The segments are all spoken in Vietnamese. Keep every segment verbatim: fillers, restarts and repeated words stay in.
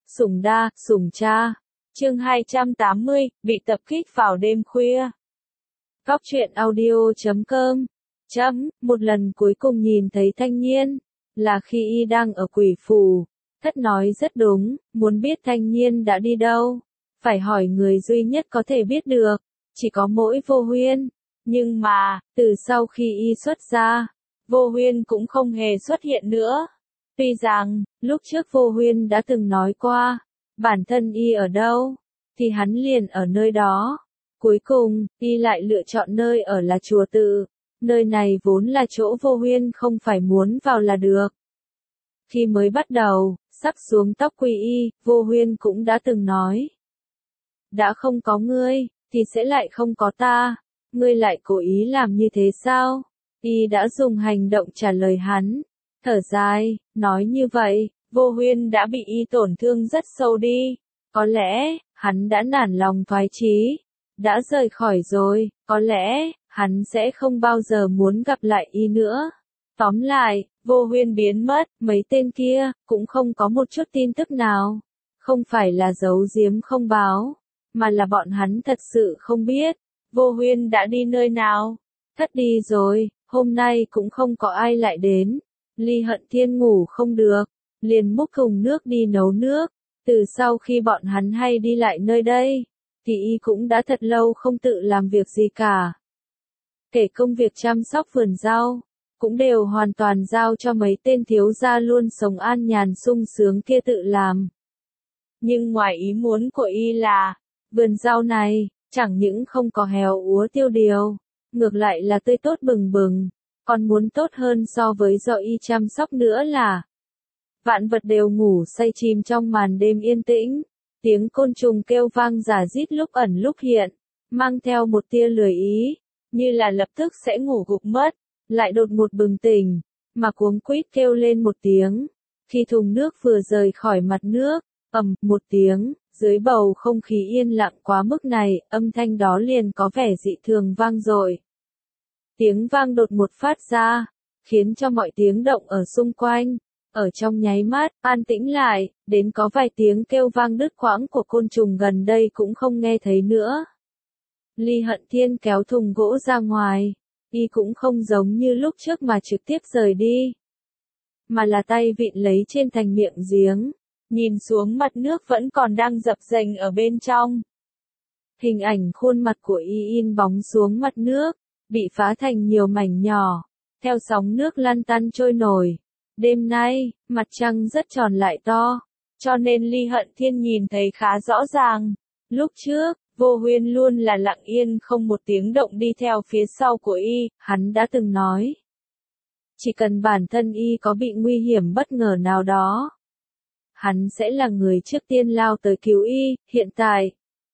Sủng đa, sủng cha. Chương hai trăm tám mươi, bị tập kích vào đêm khuya. Góc truyện audio chấm com. Chấm, một lần cuối cùng nhìn thấy Thanh Nhiên, là khi y đang ở quỷ phủ. Thất nói rất đúng, muốn biết Thanh Nhiên đã đi đâu, phải hỏi người duy nhất có thể biết được, chỉ có mỗi Vô Huyên. Nhưng mà, từ sau khi y xuất ra, Vô Huyên cũng không hề xuất hiện nữa. Tuy rằng, lúc trước Vô Huyên đã từng nói qua, bản thân y ở đâu, thì hắn liền ở nơi đó. Cuối cùng, y lại lựa chọn nơi ở là chùa Tự. Nơi này vốn là chỗ Vô Huyên không phải muốn vào là được. Khi mới bắt đầu, sắp xuống tóc quy y, Vô Huyên cũng đã từng nói. Đã không có ngươi, thì sẽ lại không có ta. Ngươi lại cố ý làm như thế sao? Y đã dùng hành động trả lời hắn. Thở dài, nói như vậy, Vô Huyên đã bị y tổn thương rất sâu đi. Có lẽ, hắn đã nản lòng thoái chí, đã rời khỏi rồi, có lẽ, hắn sẽ không bao giờ muốn gặp lại y nữa. Tóm lại, Vô Huyên biến mất, mấy tên kia, cũng không có một chút tin tức nào. Không phải là giấu giếm không báo, mà là bọn hắn thật sự không biết, Vô Huyên đã đi nơi nào. Thất đi rồi, hôm nay cũng không có ai lại đến. Ly Hận Thiên ngủ không được, liền múc thùng nước đi nấu nước. Từ sau khi bọn hắn hay đi lại nơi đây, thì y cũng đã thật lâu không tự làm việc gì cả. Kể công việc chăm sóc vườn rau, cũng đều hoàn toàn giao cho mấy tên thiếu gia luôn sống an nhàn sung sướng kia tự làm. Nhưng ngoài ý muốn của y là, vườn rau này, chẳng những không có héo úa tiêu điều, ngược lại là tươi tốt bừng bừng, còn muốn tốt hơn so với do y chăm sóc nữa là, vạn vật đều ngủ say chìm trong màn đêm yên tĩnh, tiếng côn trùng kêu vang rả rít lúc ẩn lúc hiện, mang theo một tia lười ý, như là lập tức sẽ ngủ gục mất, lại đột ngột bừng tỉnh, mà cuống quýt kêu lên một tiếng. Khi thùng nước vừa rời khỏi mặt nước, ầm một tiếng, dưới bầu không khí yên lặng quá mức này, âm thanh đó liền có vẻ dị thường vang dội. Tiếng vang đột ngột phát ra, khiến cho mọi tiếng động ở xung quanh, ở trong nháy mắt, an tĩnh lại, đến có vài tiếng kêu vang đứt quãng của côn trùng gần đây cũng không nghe thấy nữa. Ly Hận Thiên kéo thùng gỗ ra ngoài, y cũng không giống như lúc trước mà trực tiếp rời đi, mà là tay vịn lấy trên thành miệng giếng, nhìn xuống mặt nước vẫn còn đang dập dềnh ở bên trong. Hình ảnh khuôn mặt của y in bóng xuống mặt nước, bị phá thành nhiều mảnh nhỏ, theo sóng nước lăn tăn trôi nổi. Đêm nay, mặt trăng rất tròn lại to, cho nên Ly Hận Thiên nhìn thấy khá rõ ràng. Lúc trước, Vô Huyên luôn là lặng yên không một tiếng động đi theo phía sau của y, hắn đã từng nói. Chỉ cần bản thân y có bị nguy hiểm bất ngờ nào đó, hắn sẽ là người trước tiên lao tới cứu y. Hiện tại,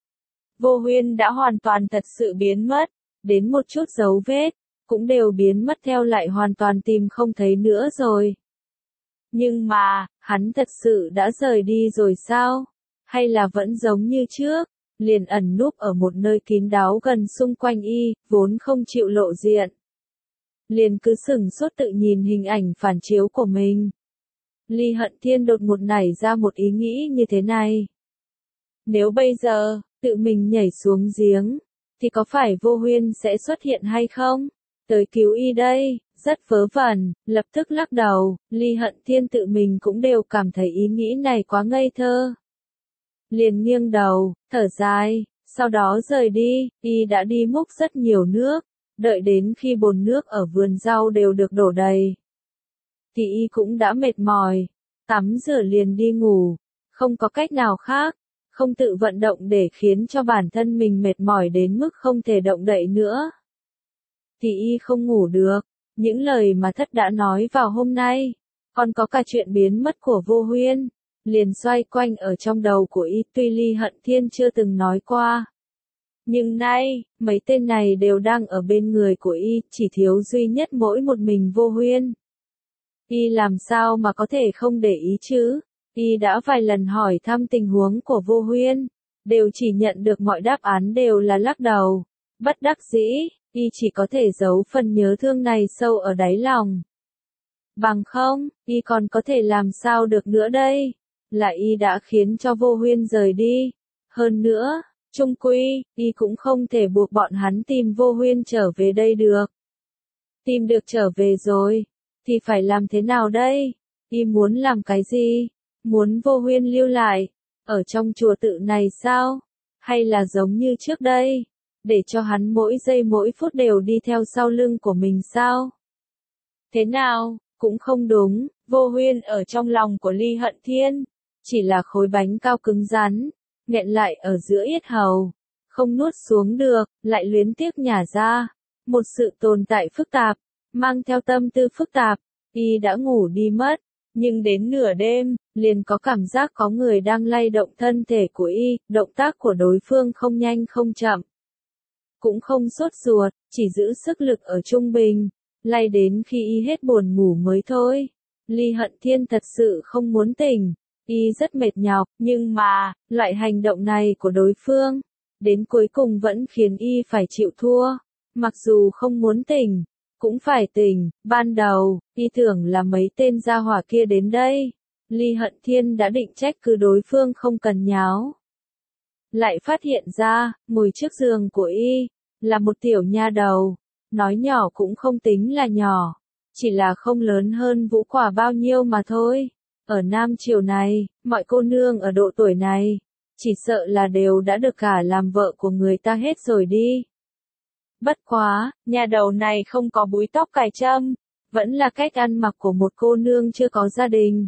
Vô Huyên đã hoàn toàn thật sự biến mất, đến một chút dấu vết, cũng đều biến mất theo lại hoàn toàn tìm không thấy nữa rồi. Nhưng mà, hắn thật sự đã rời đi rồi sao? Hay là vẫn giống như trước, liền ẩn núp ở một nơi kín đáo gần xung quanh y, vốn không chịu lộ diện. Liền cứ sừng sốt tự nhìn hình ảnh phản chiếu của mình. Ly Hận Thiên đột ngột nảy ra một ý nghĩ như thế này. Nếu bây giờ, tự mình nhảy xuống giếng, thì có phải Vô Huyên sẽ xuất hiện hay không? Tới cứu y đây, rất vớ vẩn, lập tức lắc đầu, Ly Hận Thiên tự mình cũng đều cảm thấy ý nghĩ này quá ngây thơ. Liền nghiêng đầu, thở dài, sau đó rời đi, y đã đi múc rất nhiều nước, đợi đến khi bồn nước ở vườn rau đều được đổ đầy. Thì y cũng đã mệt mỏi, tắm rửa liền đi ngủ, không có cách nào khác, không tự vận động để khiến cho bản thân mình mệt mỏi đến mức không thể động đậy nữa. Thì y không ngủ được, những lời mà thất đã nói vào hôm nay, còn có cả chuyện biến mất của Vô Huyên, liền xoay quanh ở trong đầu của y. Tuy Ly Hận Thiên chưa từng nói qua, nhưng nay, mấy tên này đều đang ở bên người của y, chỉ thiếu duy nhất mỗi một mình Vô Huyên. Y làm sao mà có thể không để ý chứ? Y đã vài lần hỏi thăm tình huống của Vô Huyên, đều chỉ nhận được mọi đáp án đều là lắc đầu. Bất đắc dĩ, y chỉ có thể giấu phần nhớ thương này sâu ở đáy lòng. Bằng không, y còn có thể làm sao được nữa đây? là y đã khiến cho Vô Huyên rời đi. Hơn nữa, chung quy, y cũng không thể buộc bọn hắn tìm Vô Huyên trở về đây được. Tìm được trở về rồi, thì phải làm thế nào đây? Y muốn làm cái gì? Muốn Vô Huyên lưu lại, ở trong chùa tự này sao? Hay là giống như trước đây, để cho hắn mỗi giây mỗi phút đều đi theo sau lưng của mình sao? Thế nào, cũng không đúng, Vô Huyên ở trong lòng của Ly Hận Thiên, chỉ là khối bánh cao cứng rắn, nghẹn lại ở giữa yết hầu, không nuốt xuống được, lại luyến tiếc nhả ra, một sự tồn tại phức tạp, mang theo tâm tư phức tạp, y đã ngủ đi mất, nhưng đến nửa đêm, liền có cảm giác có người đang lay động thân thể của y, động tác của đối phương không nhanh không chậm, cũng không sốt ruột, chỉ giữ sức lực ở trung bình, lay đến khi y hết buồn ngủ mới thôi. Ly Hận Thiên thật sự không muốn tỉnh, y rất mệt nhọc, nhưng mà, loại hành động này của đối phương, đến cuối cùng vẫn khiến y phải chịu thua, mặc dù không muốn tỉnh, cũng phải tỉnh. Ban đầu, y tưởng là mấy tên gia hỏa kia đến đây, Ly Hận Thiên đã định trách cứ đối phương không cần nháo. Lại phát hiện ra, ngồi trước giường của y, là một tiểu nha đầu, nói nhỏ cũng không tính là nhỏ, chỉ là không lớn hơn Vũ Quả bao nhiêu mà thôi. Ở Nam Triều này, mọi cô nương ở độ tuổi này, chỉ sợ là đều đã được cả làm vợ của người ta hết rồi đi. Bất quá, nhà đầu này không có búi tóc cài trâm, vẫn là cách ăn mặc của một cô nương chưa có gia đình.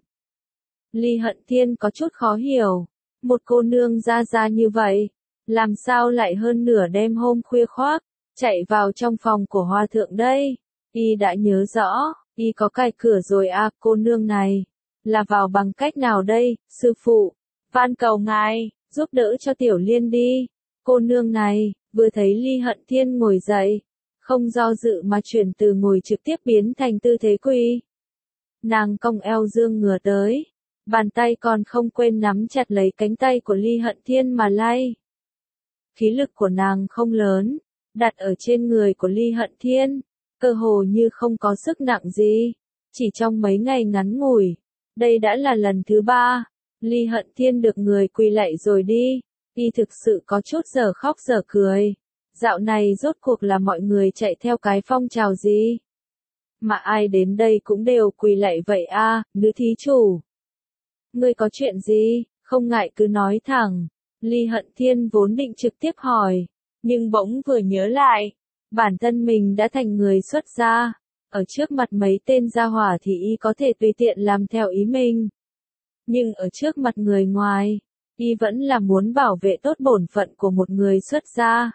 Ly Hận Thiên có chút khó hiểu, một cô nương ra ra như vậy, làm sao lại hơn nửa đêm hôm khuya khoác, chạy vào trong phòng của hòa thượng đây? Y đã nhớ rõ, y có cài cửa rồi à, cô nương này, là vào bằng cách nào đây, sư phụ, van cầu ngài, giúp đỡ cho Tiểu Liên đi. Cô nương này, vừa thấy Ly Hận Thiên ngồi dậy, không do dự mà chuyển từ ngồi trực tiếp biến thành tư thế quỳ. Nàng cong eo dương ngửa tới, bàn tay còn không quên nắm chặt lấy cánh tay của Ly Hận Thiên mà lay. Khí lực của nàng không lớn, đặt ở trên người của Ly Hận Thiên, cơ hồ như không có sức nặng gì, chỉ trong mấy ngày ngắn ngủi. Đây đã là lần thứ ba, Ly Hận Thiên được người quỳ lạy rồi đi, y thực sự có chút giờ khóc giờ cười. Dạo này rốt cuộc là mọi người chạy theo cái phong trào gì? Mà ai đến đây cũng đều quỳ lạy vậy a, à, nữ thí chủ. Ngươi có chuyện gì, không ngại cứ nói thẳng. Ly Hận Thiên vốn định trực tiếp hỏi, nhưng bỗng vừa nhớ lại, bản thân mình đã thành người xuất gia. Ở trước mặt mấy tên gia hỏa thì y có thể tùy tiện làm theo ý mình. Nhưng ở trước mặt người ngoài, y vẫn là muốn bảo vệ tốt bổn phận của một người xuất gia.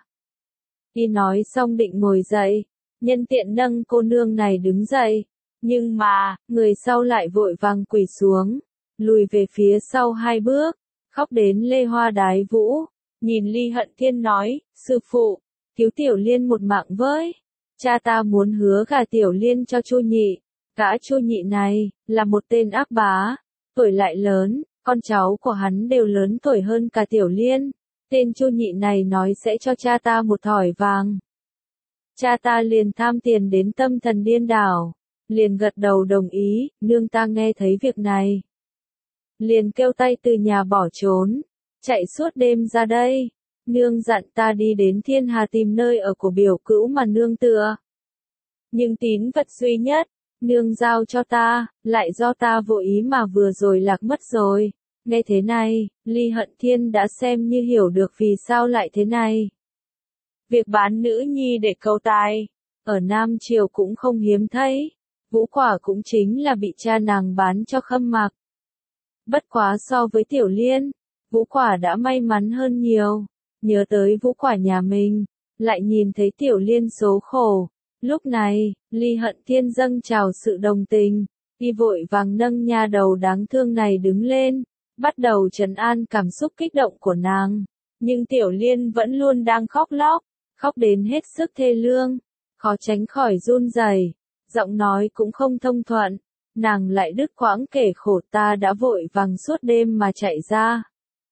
Y nói xong định ngồi dậy, nhân tiện nâng cô nương này đứng dậy. Nhưng mà, người sau lại vội vàng quỳ xuống, lùi về phía sau hai bước, khóc đến lê hoa đái vũ. Nhìn Ly Hận Thiên nói, sư phụ, cứu Tiểu Liên một mạng với. Cha ta muốn hứa gả Tiểu Liên cho Chu Nhị. Gã Chu Nhị này, là một tên ác bá, tuổi lại lớn, con cháu của hắn đều lớn tuổi hơn cả Tiểu Liên. Tên Chu Nhị này nói sẽ cho cha ta một thỏi vàng. Cha ta liền tham tiền đến tâm thần điên đảo, liền gật đầu đồng ý. Nương ta nghe thấy việc này, liền kêu tay từ nhà bỏ trốn, chạy suốt đêm ra đây. Nương dặn ta đi đến Thiên Hà tìm nơi ở của biểu cữu mà nương tựa. Nhưng tín vật duy nhất, nương giao cho ta, lại do ta vô ý mà vừa rồi lạc mất rồi. Nghe thế này, Ly Hận Thiên đã xem như hiểu được vì sao lại thế này. Việc bán nữ nhi để câu tài, ở Nam Triều cũng không hiếm thấy. Vũ Quả cũng chính là bị cha nàng bán cho Khâm Mặc. Bất quá so với Tiểu Liên, Vũ Quả đã may mắn hơn nhiều. Nhớ tới Vũ Quả nhà mình, lại nhìn thấy Tiểu Liên số khổ. Lúc này, Ly Hận Thiên dâng trào sự đồng tình, y vội vàng nâng nha đầu đáng thương này đứng lên, bắt đầu trấn an cảm xúc kích động của nàng. Nhưng Tiểu Liên vẫn luôn đang khóc lóc, khóc đến hết sức thê lương, khó tránh khỏi run rẩy, giọng nói cũng không thông thuận. Nàng lại đứt quãng kể khổ ta đã vội vàng suốt đêm mà chạy ra.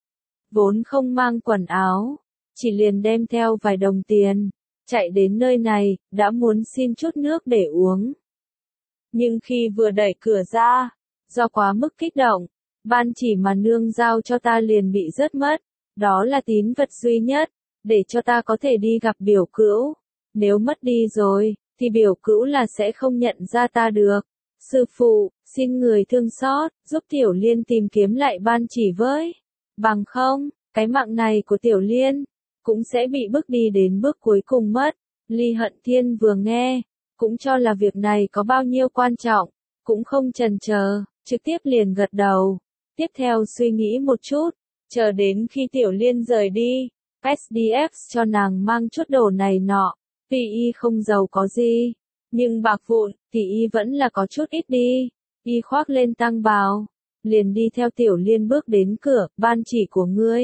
Vốn không mang quần áo, chỉ liền đem theo vài đồng tiền, chạy đến nơi này, đã muốn xin chút nước để uống. Nhưng khi vừa đẩy cửa ra, do quá mức kích động, ban chỉ mà nương giao cho ta liền bị rớt mất, đó là tín vật duy nhất, để cho ta có thể đi gặp biểu cữu. Nếu mất đi rồi, thì biểu cữu là sẽ không nhận ra ta được. Sư phụ, xin người thương xót, giúp Tiểu Liên tìm kiếm lại ban chỉ với. Bằng không, cái mạng này của Tiểu Liên, cũng sẽ bị bước đi đến bước cuối cùng mất. Ly Hận Thiên vừa nghe, cũng cho là việc này có bao nhiêu quan trọng, cũng không chần chờ, trực tiếp liền gật đầu. Tiếp theo suy nghĩ một chút, chờ đến khi Tiểu Liên rời đi, ét đê ép cho nàng mang chút đồ này nọ, tuy y không giàu có gì, nhưng bạc vụn, thì y vẫn là có chút ít đi. Y khoác lên tăng bào, liền đi theo Tiểu Liên bước đến cửa, ban chỉ của ngươi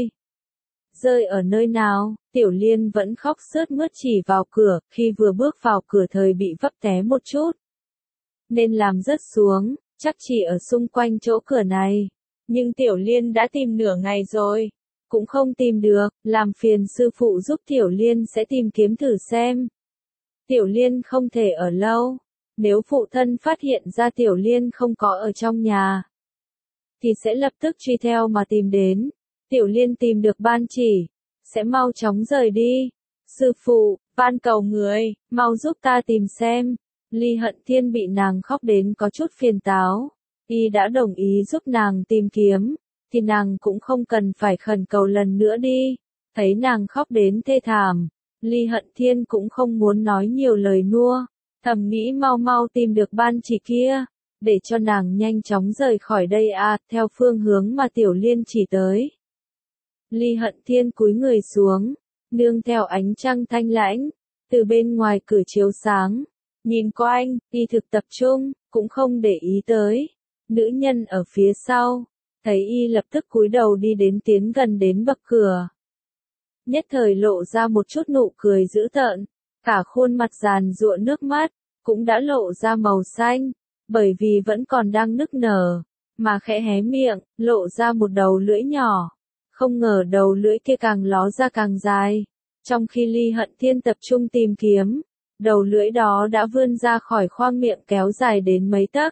rơi ở nơi nào? Tiểu Liên vẫn khóc sướt mướt chỉ vào cửa, khi vừa bước vào cửa thời bị vấp té một chút, nên làm rớt xuống, chắc chỉ ở xung quanh chỗ cửa này. Nhưng Tiểu Liên đã tìm nửa ngày rồi, cũng không tìm được, làm phiền sư phụ giúp Tiểu Liên sẽ tìm kiếm thử xem. Tiểu Liên không thể ở lâu, nếu phụ thân phát hiện ra Tiểu Liên không có ở trong nhà, thì sẽ lập tức truy theo mà tìm đến. Tiểu Liên tìm được ban chỉ, sẽ mau chóng rời đi. Sư phụ, van cầu người, mau giúp ta tìm xem. Ly Hận Thiên bị nàng khóc đến có chút phiền táo. Y đã đồng ý giúp nàng tìm kiếm, thì nàng cũng không cần phải khẩn cầu lần nữa đi. Thấy nàng khóc đến thê thảm, Ly Hận Thiên cũng không muốn nói nhiều lời nua, thầm nghĩ mau mau tìm được ban chỉ kia, để cho nàng nhanh chóng rời khỏi đây à, theo phương hướng mà Tiểu Liên chỉ tới. Ly Hận Thiên cúi người xuống, nương theo ánh trăng thanh lãnh, từ bên ngoài cửa chiếu sáng, nhìn quanh, y thực tập trung, cũng không để ý tới nữ nhân ở phía sau, thấy y lập tức cúi đầu đi đến tiến gần đến bậc cửa. Nhất thời lộ ra một chút nụ cười dữ tợn, cả khuôn mặt giàn giụa nước mắt, cũng đã lộ ra màu xanh, bởi vì vẫn còn đang nức nở, mà khẽ hé miệng, lộ ra một đầu lưỡi nhỏ. Không ngờ đầu lưỡi kia càng ló ra càng dài. Trong khi Ly Hận Thiên tập trung tìm kiếm, đầu lưỡi đó đã vươn ra khỏi khoang miệng kéo dài đến mấy tấc.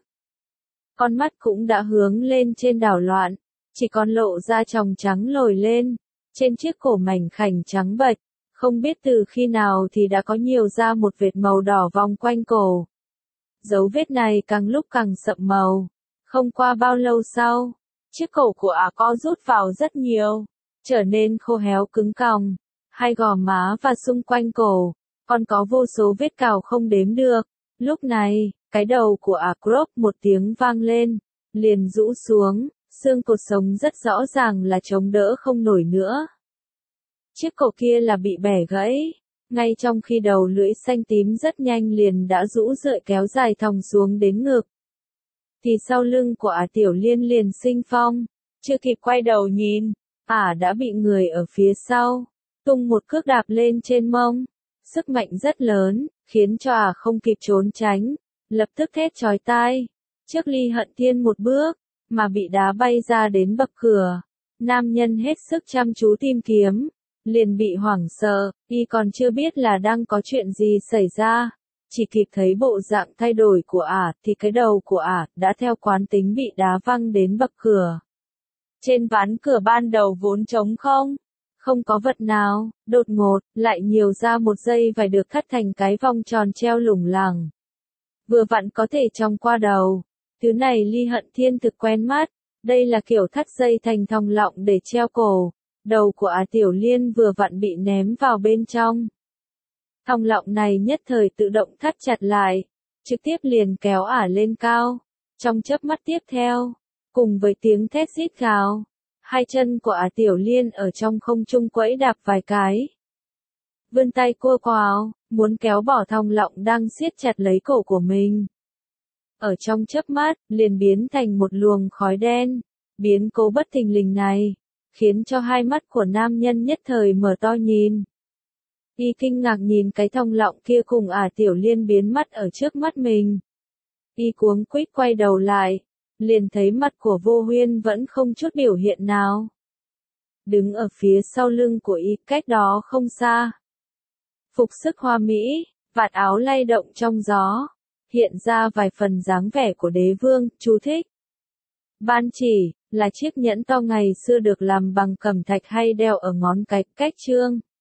Con mắt cũng đã hướng lên trên đảo loạn, chỉ còn lộ ra tròng trắng lồi lên, trên chiếc cổ mảnh khảnh trắng bệch, không biết từ khi nào thì đã có nhiều ra một vệt màu đỏ vòng quanh cổ. Dấu vết này càng lúc càng sậm màu, không qua bao lâu sau, chiếc cổ của ả co rút vào rất nhiều, trở nên khô héo cứng còng, hai gò má và xung quanh cổ, còn có vô số vết cào không đếm được. Lúc này, cái đầu của ả crop một tiếng vang lên, liền rũ xuống, xương cột sống rất rõ ràng là chống đỡ không nổi nữa. Chiếc cổ kia là bị bẻ gãy, ngay trong khi đầu lưỡi xanh tím rất nhanh liền đã rũ rượi kéo dài thòng xuống đến ngực. Thì sau lưng của ả Tiểu Liên liền sinh phong, chưa kịp quay đầu nhìn, ả đã bị người ở phía sau tung một cước đạp lên trên mông, sức mạnh rất lớn, khiến cho ả không kịp trốn tránh, lập tức thét chói tai. Trước Ly Hận Thiên một bước, mà bị đá bay ra đến bậc cửa. Nam nhân hết sức chăm chú tìm kiếm, liền bị hoảng sợ, y còn chưa biết là đang có chuyện gì xảy ra. Chỉ kịp thấy bộ dạng thay đổi của ả thì cái đầu của ả đã theo quán tính bị đá văng đến bậc cửa. Trên ván cửa ban đầu vốn trống không, không có vật nào, đột ngột, lại nhiều ra một dây vải được thắt thành cái vòng tròn treo lủng lẳng. Vừa vặn có thể trong qua đầu. Thứ này Ly Hận Thiên thực quen mắt, đây là kiểu thắt dây thành thòng lọng để treo cổ. Đầu của ả Tiểu Liên vừa vặn bị ném vào bên trong. Thòng lọng này nhất thời tự động thắt chặt lại, trực tiếp liền kéo ả lên cao. Trong chớp mắt tiếp theo, cùng với tiếng thét rít gào, hai chân của ả Tiểu Liên ở trong không trung quẫy đạp vài cái. Vươn tay cua quào, muốn kéo bỏ thòng lọng đang siết chặt lấy cổ của mình. Ở trong chớp mắt, liền biến thành một luồng khói đen. Biến cố bất thình lình này, khiến cho hai mắt của nam nhân nhất thời mở to nhìn. Y kinh ngạc nhìn cái thòng lọng kia cùng ả Tiểu Liên biến mất ở trước mắt mình. Y cuống quýt quay đầu lại, liền thấy mặt của Vô Huyên vẫn không chút biểu hiện nào. Đứng ở phía sau lưng của y cách đó không xa. Phục sức hoa mỹ, vạt áo lay động trong gió, hiện ra vài phần dáng vẻ của đế vương. Chú thích. Ban chỉ là chiếc nhẫn to ngày xưa được làm bằng cẩm thạch hay đeo ở ngón cái. Cách trương